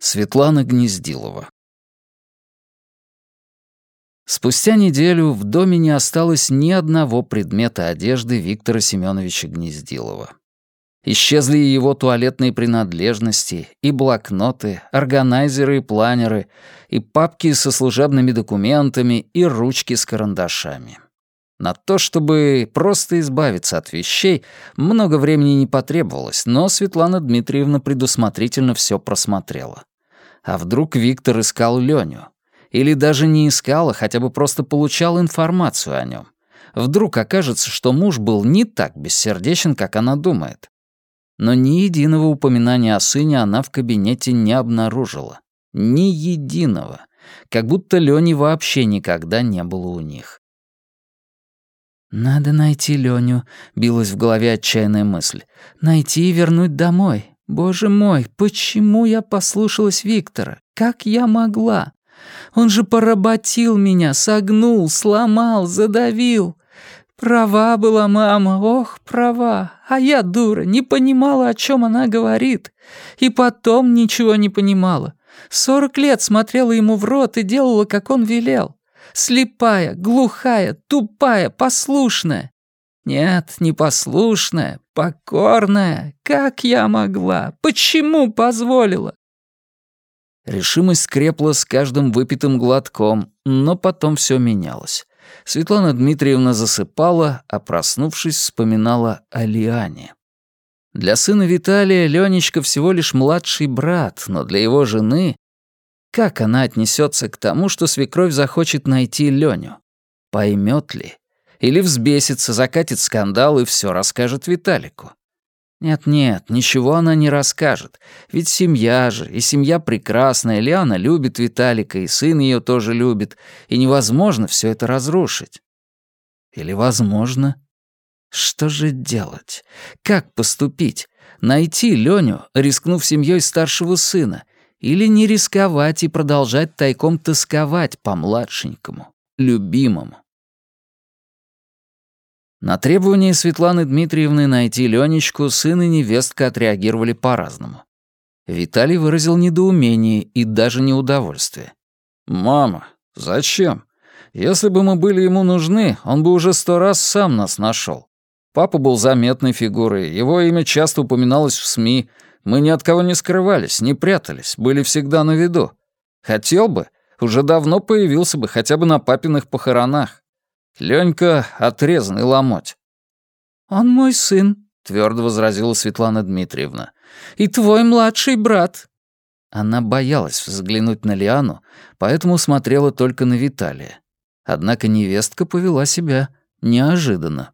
Светлана Гнездилова. Спустя неделю в доме не осталось ни одного предмета одежды Виктора Семеновича Гнездилова. Исчезли и его туалетные принадлежности, и блокноты, органайзеры и планеры, и папки со служебными документами, и ручки с карандашами. На то, чтобы просто избавиться от вещей, много времени не потребовалось, но Светлана Дмитриевна предусмотрительно все просмотрела. А вдруг Виктор искал Леню? Или даже не искал, а хотя бы просто получал информацию о нем? Вдруг окажется, что муж был не так бессердечен, как она думает. Но ни единого упоминания о сыне она в кабинете не обнаружила. Ни единого. Как будто Лёни вообще никогда не было у них. «Надо найти Леню», — билась в голове отчаянная мысль. «Найти и вернуть домой. Боже мой, почему я послушалась Виктора? Как я могла? Он же поработил меня, согнул, сломал, задавил. Права была мама, ох, права. А я, дура, не понимала, о чем она говорит. И потом ничего не понимала. 40 лет смотрела ему в рот и делала, как он велел. Слепая, глухая, тупая, послушная. Нет, не послушная, покорная. Как я могла? Почему позволила?» Решимость крепла с каждым выпитым глотком, но потом все менялось. Светлана Дмитриевна засыпала, а проснувшись, вспоминала о Лиане. Для сына Виталия Ленечка всего лишь младший брат, но для его жены... Как она отнесется к тому, что свекровь захочет найти Леню? Поймет ли? Или взбесится, закатит скандал и все расскажет Виталику? Нет-нет, ничего она не расскажет. Ведь семья же, и семья прекрасная. Лиана любит Виталика, и сын ее тоже любит. И невозможно все это разрушить. Или возможно? Что же делать? Как поступить? Найти Леню, рискнув семьей старшего сына? Или не рисковать и продолжать тайком тосковать по младшенькому, любимому? На требование Светланы Дмитриевны найти Ленечку сын и невестка отреагировали по-разному. Виталий выразил недоумение и даже неудовольствие. «Мама, зачем? Если бы мы были ему нужны, он бы уже 100 раз сам нас нашел. Папа был заметной фигурой, его имя часто упоминалось в СМИ. Мы ни от кого не скрывались, не прятались, были всегда на виду. Хотел бы, уже давно появился бы хотя бы на папиных похоронах. Ленька — отрезанный ломоть». «Он мой сын», — твердо возразила Светлана Дмитриевна. «И твой младший брат». Она боялась взглянуть на Лиану, поэтому смотрела только на Виталия. Однако невестка повела себя неожиданно.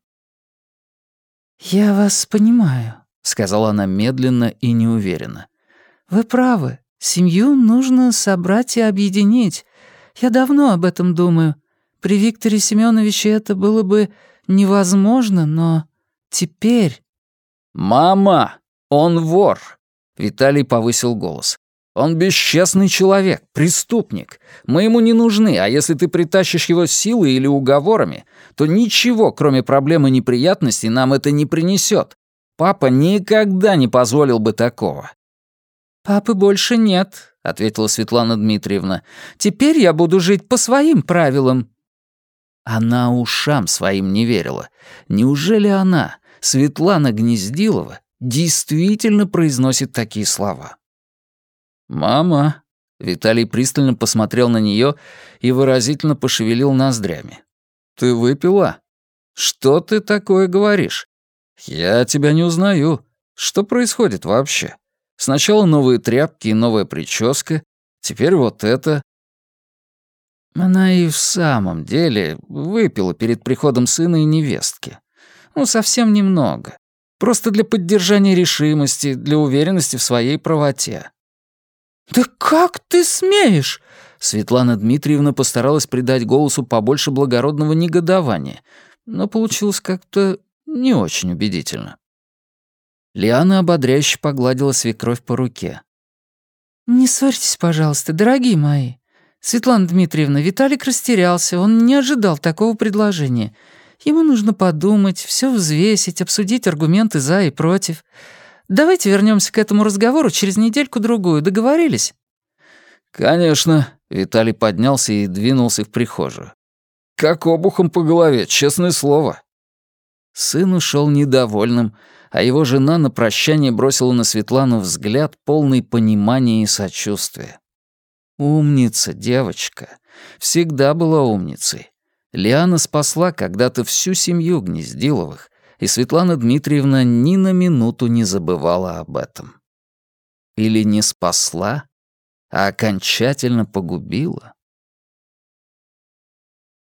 «Я вас понимаю», — сказала она медленно и неуверенно. «Вы правы. Семью нужно собрать и объединить. Я давно об этом думаю. При Викторе Семеновиче это было бы невозможно, но теперь...» «Мама, он вор!» — Виталий повысил голос. «Он бесчестный человек, преступник. Мы ему не нужны, а если ты притащишь его силой или уговорами, то ничего, кроме проблем и неприятностей, нам это не принесет. Папа никогда не позволил бы такого». «Папы больше нет», — ответила Светлана Дмитриевна. «Теперь я буду жить по своим правилам». Она ушам своим не верила. Неужели она, Светлана Гнездилова, действительно произносит такие слова? «Мама», — Виталий пристально посмотрел на нее и выразительно пошевелил ноздрями. «Ты выпила? Что ты такое говоришь? Я тебя не узнаю. Что происходит вообще? Сначала новые тряпки и новая прическа, теперь вот это». Она и в самом деле выпила перед приходом сына и невестки. Ну, совсем немного. Просто для поддержания решимости, для уверенности в своей правоте. «Да как ты смеешь?» Светлана Дмитриевна постаралась придать голосу побольше благородного негодования, но получилось как-то не очень убедительно. Лиана ободряюще погладила свекровь по руке. «Не ссорьтесь, пожалуйста, дорогие мои. Светлана Дмитриевна, Виталик растерялся, он не ожидал такого предложения. Ему нужно подумать, все взвесить, обсудить аргументы за и против. Давайте вернемся к этому разговору через недельку-другую, договорились?» «Конечно», — Виталий поднялся и двинулся в прихожую. «Как обухом по голове, честное слово». Сын ушел недовольным, а его жена на прощание бросила на Светлану взгляд, полный понимания и сочувствия. Умница, девочка. Всегда была умницей. Лиана спасла когда-то всю семью Гнездиловых, и Светлана Дмитриевна ни на минуту не забывала об этом. Или не спасла, а окончательно погубила?